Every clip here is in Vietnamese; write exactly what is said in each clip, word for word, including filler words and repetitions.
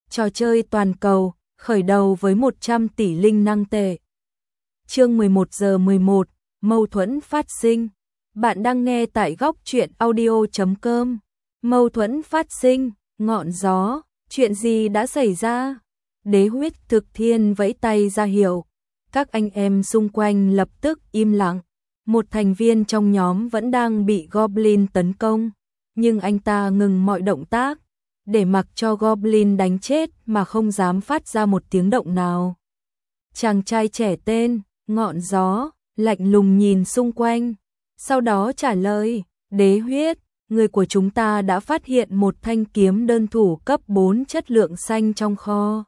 Trò chơi toàn cầu, khởi đầu với một trăm tỷ linh năng tệ. Chương mười một giờ mười một, mâu thuẫn phát sinh. Bạn đang nghe tại góc truyện audio chấm com. Mâu thuẫn phát sinh, ngọn gió, chuyện gì đã xảy ra? Đế huyết thực thiên vẫy tay ra hiệu. Các anh em xung quanh lập tức im lặng. Một thành viên trong nhóm vẫn đang bị Goblin tấn công, nhưng anh ta ngừng mọi động tác, để mặc cho Goblin đánh chết mà không dám phát ra một tiếng động nào. Chàng trai trẻ tên Ngọn Gió lạnh lùng nhìn xung quanh, sau đó trả lời, Đế huyết, người của chúng ta đã phát hiện một thanh kiếm đơn thủ cấp bốn chất lượng xanh trong kho.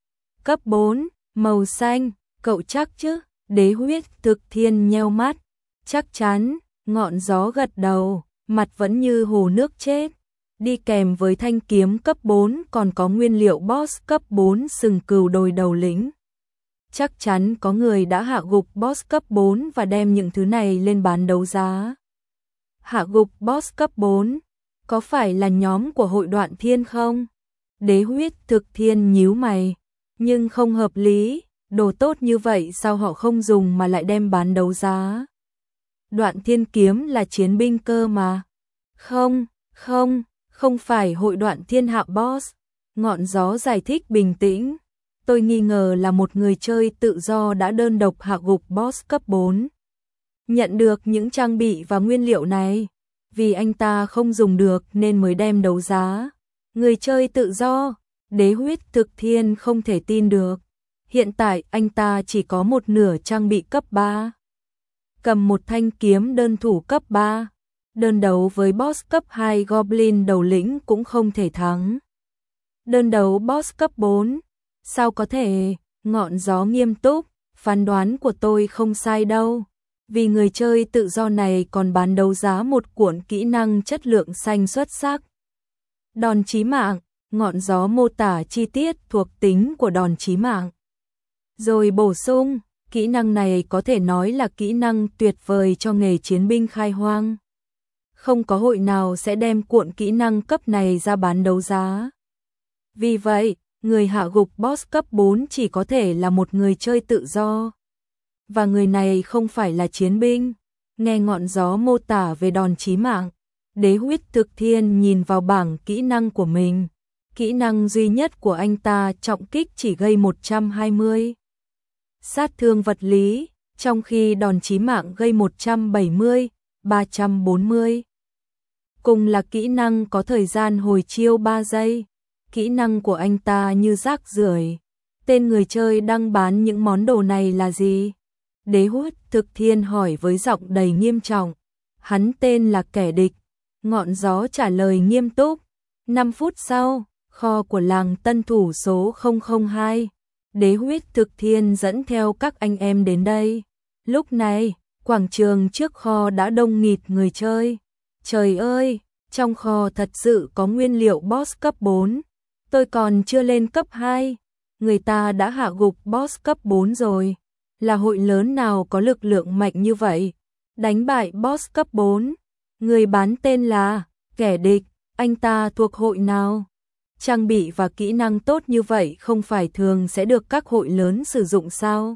Cấp bốn, màu xanh, cậu chắc chứ? Đế huyết thực thiên nheo mắt. Chắc chắn, Ngọn Gió gật đầu, mặt vẫn như hồ nước chết. Đi kèm với thanh kiếm cấp bốn còn có nguyên liệu boss cấp bốn sừng cừu đồi đầu lĩnh. Chắc chắn có người đã hạ gục boss cấp bốn và đem những thứ này lên bán đấu giá. Hạ gục boss cấp bốn, có phải là nhóm của hội Đoạn Thiên không? Đế huyết thực thiên nhíu mày, nhưng không hợp lý, đồ tốt như vậy sao họ không dùng mà lại đem bán đấu giá? Đoạn Thiên kiếm là chiến binh cơ mà. Không, không, không phải hội Đoạn Thiên hạ boss. Ngọn Gió giải thích bình tĩnh. Tôi nghi ngờ là một người chơi tự do đã đơn độc hạ gục boss cấp bốn. Nhận được những trang bị và nguyên liệu này, vì anh ta không dùng được nên mới đem đấu giá. Người chơi tự do, Đế huyết thực thiên không thể tin được. Hiện tại anh ta chỉ có một nửa trang bị cấp ba. Cầm một thanh kiếm đơn thủ cấp ba, đơn đấu với boss cấp hai Goblin đầu lĩnh cũng không thể thắng. Đơn đấu boss cấp bốn, sao có thể? Ngọn Gió nghiêm túc, phán đoán của tôi không sai đâu, vì người chơi tự do này còn bán đấu giá một cuộn kỹ năng chất lượng xanh xuất sắc. Đòn chí mạng, Ngọn Gió mô tả chi tiết thuộc tính của đòn chí mạng. Rồi bổ sung, kỹ năng này có thể nói là kỹ năng tuyệt vời cho nghề chiến binh khai hoang. Không có hội nào sẽ đem cuộn kỹ năng cấp này ra bán đấu giá. Vì vậy, người hạ gục boss cấp bốn chỉ có thể là một người chơi tự do. Và người này không phải là chiến binh. Nghe Ngọn Gió mô tả về đòn chí mạng, Đế huyết thực thiên nhìn vào bảng kỹ năng của mình. Kỹ năng duy nhất của anh ta trọng kích chỉ gây một trăm hai mươi. Sát thương vật lý, trong khi đòn chí mạng gây một trăm bảy mươi, ba trăm bốn mươi. Cùng là kỹ năng có thời gian hồi chiêu ba giây. Kỹ năng của anh ta như rác rưởi. Tên người chơi đang bán những món đồ này là gì? Đế huyết thực thiên hỏi với giọng đầy nghiêm trọng. Hắn tên là kẻ địch. Ngọn Gió trả lời nghiêm túc. năm phút sau, kho của làng tân thủ số không không hai. Đế huyết thực thiên dẫn theo các anh em đến đây. Lúc này, quảng trường trước kho đã đông nghịt người chơi. Trời ơi, trong kho thật sự có nguyên liệu boss cấp bốn. Tôi còn chưa lên cấp hai. Người ta đã hạ gục boss cấp bốn rồi. Là hội lớn nào có lực lượng mạnh như vậy? Đánh bại boss cấp bốn. Người bán tên là Kẻ Địch. Anh ta thuộc hội nào? Trang bị và kỹ năng tốt như vậy không phải thường sẽ được các hội lớn sử dụng sao?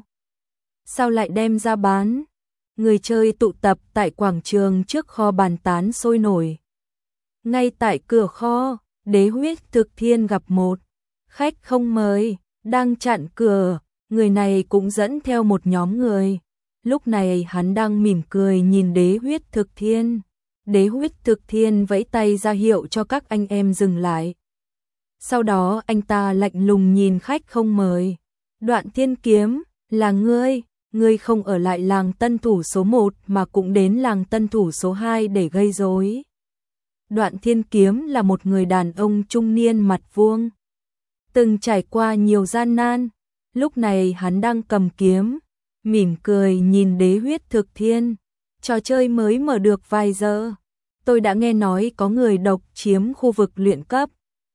Sao lại đem ra bán? Người chơi tụ tập tại quảng trường trước kho bàn tán sôi nổi. Ngay tại cửa kho, Đế huyết thực thiên gặp một khách không mời, đang chặn cửa. Người này cũng dẫn theo một nhóm người. Lúc này hắn đang mỉm cười nhìn Đế huyết thực thiên. Đế huyết thực thiên vẫy tay ra hiệu cho các anh em dừng lại. Sau đó anh ta lạnh lùng nhìn khách không mời. Đoạn Thiên kiếm, là ngươi, ngươi không ở lại làng tân thủ số một mà cũng đến làng tân thủ số hai để gây rối. Đoạn Thiên kiếm là một người đàn ông trung niên mặt vuông, từng trải qua nhiều gian nan. Lúc này hắn đang cầm kiếm, mỉm cười nhìn Đế huyết thực thiên. Trò chơi mới mở được vài giờ. Tôi đã nghe nói có người độc chiếm khu vực luyện cấp,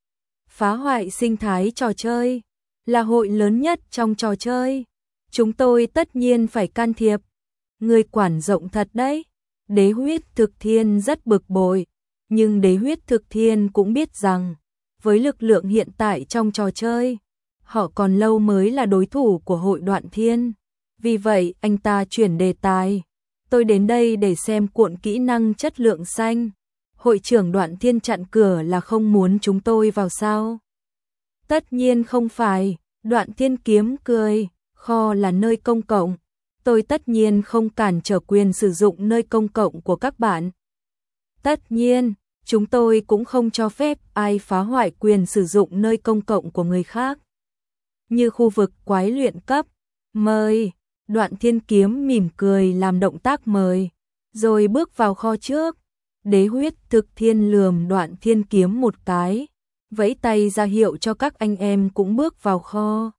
phá hoại sinh thái trò chơi, là hội lớn nhất trong trò chơi. Chúng tôi tất nhiên phải can thiệp. Người quản rộng thật đấy. Đế huyết thực thiên rất bực bội, nhưng Đế huyết thực thiên cũng biết rằng với lực lượng hiện tại trong trò chơi, họ còn lâu mới là đối thủ của hội Đoạn Thiên. Vì vậy, anh ta chuyển đề tài. Tôi đến đây để xem cuộn kỹ năng chất lượng xanh. Hội trưởng Đoạn Thiên chặn cửa là không muốn chúng tôi vào sao? Tất nhiên không phải, Đoạn Thiên kiếm cười, kho là nơi công cộng. Tôi tất nhiên không cản trở quyền sử dụng nơi công cộng của các bạn. Tất nhiên, chúng tôi cũng không cho phép ai phá hoại quyền sử dụng nơi công cộng của người khác. Như khu vực quái luyện cấp, mời. Đoạn Thiên kiếm mỉm cười làm động tác mời, rồi bước vào kho trước. Đế huyết thực thiên lườm Đoạn Thiên kiếm một cái, vẫy tay ra hiệu cho các anh em cũng bước vào kho.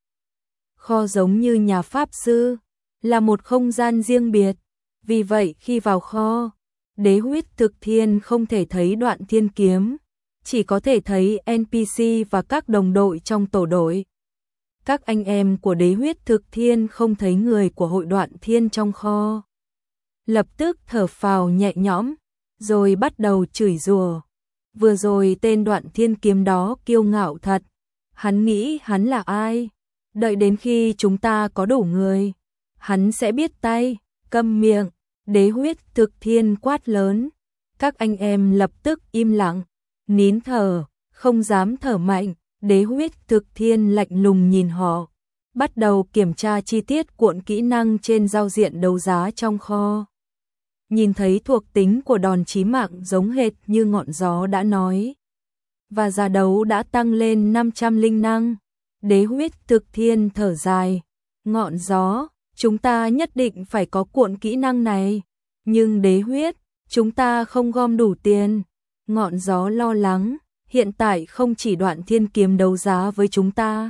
Kho giống như nhà pháp sư, là một không gian riêng biệt. Vì vậy khi vào kho, Đế huyết thực thiên không thể thấy Đoạn Thiên kiếm, chỉ có thể thấy en pê xê và các đồng đội trong tổ đội. Các anh em của Đế huyết thực thiên không thấy người của hội Đoạn Thiên trong kho. Lập tức thở phào nhẹ nhõm, rồi bắt đầu chửi rủa. Vừa rồi tên Đoạn Thiên kiếm đó kiêu ngạo thật, hắn nghĩ hắn là ai? Đợi đến khi chúng ta có đủ người, hắn sẽ biết tay. Câm miệng, Đế huyết thực thiên quát lớn. Các anh em lập tức im lặng, nín thở, không dám thở mạnh. Đế huyết thực thiên lạnh lùng nhìn họ, bắt đầu kiểm tra chi tiết cuộn kỹ năng trên giao diện đấu giá trong kho. Nhìn thấy thuộc tính của đòn chí mạng giống hệt như ngọn gió đã nói, và giá đấu đã tăng lên năm trăm linh năng. Đế huyết thực thiên thở dài, ngọn gió, chúng ta nhất định phải có cuộn kỹ năng này, nhưng đế huyết, chúng ta không gom đủ tiền. Ngọn gió lo lắng, hiện tại không chỉ Đoạn Thiên kiếm đấu giá với chúng ta,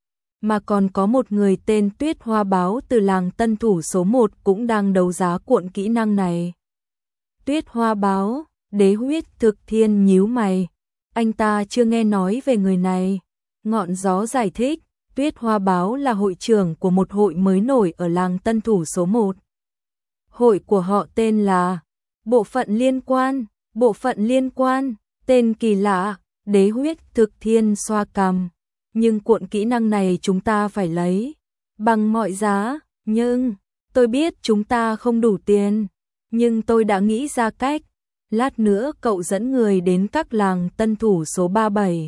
mà còn có một người tên Tuyết Hoa Báo từ làng tân thủ số một cũng đang đấu giá cuộn kỹ năng này. Tuyết Hoa Báo, Đế huyết thực thiên nhíu mày, anh ta chưa nghe nói về người này. Ngọn gió giải thích, Tuyết Hoa Báo là hội trưởng của một hội mới nổi ở làng tân thủ số một. Hội của họ tên là Bộ phận liên quan, Bộ phận liên quan, tên kỳ lạ. Đế huyết thực thiên xoa cằm, nhưng cuộn kỹ năng này chúng ta phải lấy bằng mọi giá. Nhưng tôi biết chúng ta không đủ tiền, nhưng tôi đã nghĩ ra cách. Lát nữa cậu dẫn người đến các làng tân thủ số ba mươi bảy,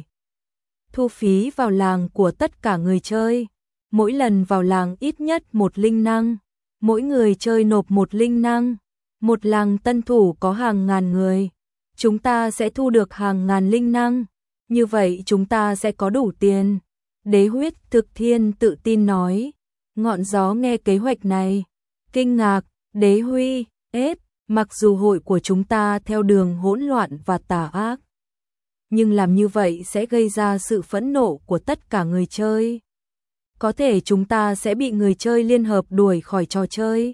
thu phí vào làng của tất cả người chơi, mỗi lần vào làng ít nhất một linh năng, mỗi người chơi nộp một linh năng. Một làng tân thủ có hàng ngàn người, chúng ta sẽ thu được hàng ngàn linh năng, như vậy chúng ta sẽ có đủ tiền. Đế huyết thực thiên tự tin nói. Ngọn gió nghe kế hoạch này, kinh ngạc. Đế huy, ép, mặc dù hội của chúng ta theo đường hỗn loạn và tà ác, nhưng làm như vậy sẽ gây ra sự phẫn nộ của tất cả người chơi. Có thể chúng ta sẽ bị người chơi liên hợp đuổi khỏi trò chơi.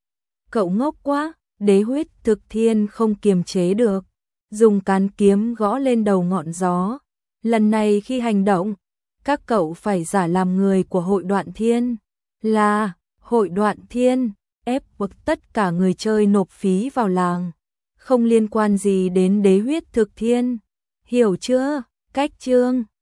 Cậu ngốc quá. Đế huyết thực thiên không kiềm chế được, dùng cán kiếm gõ lên đầu ngọn gió. Lần này khi hành động, các cậu phải giả làm người của hội Đoạn Thiên, là hội Đoạn Thiên, ép buộc tất cả người chơi nộp phí vào làng, không liên quan gì đến đế huyết thực thiên. Hiểu chưa? Cách chương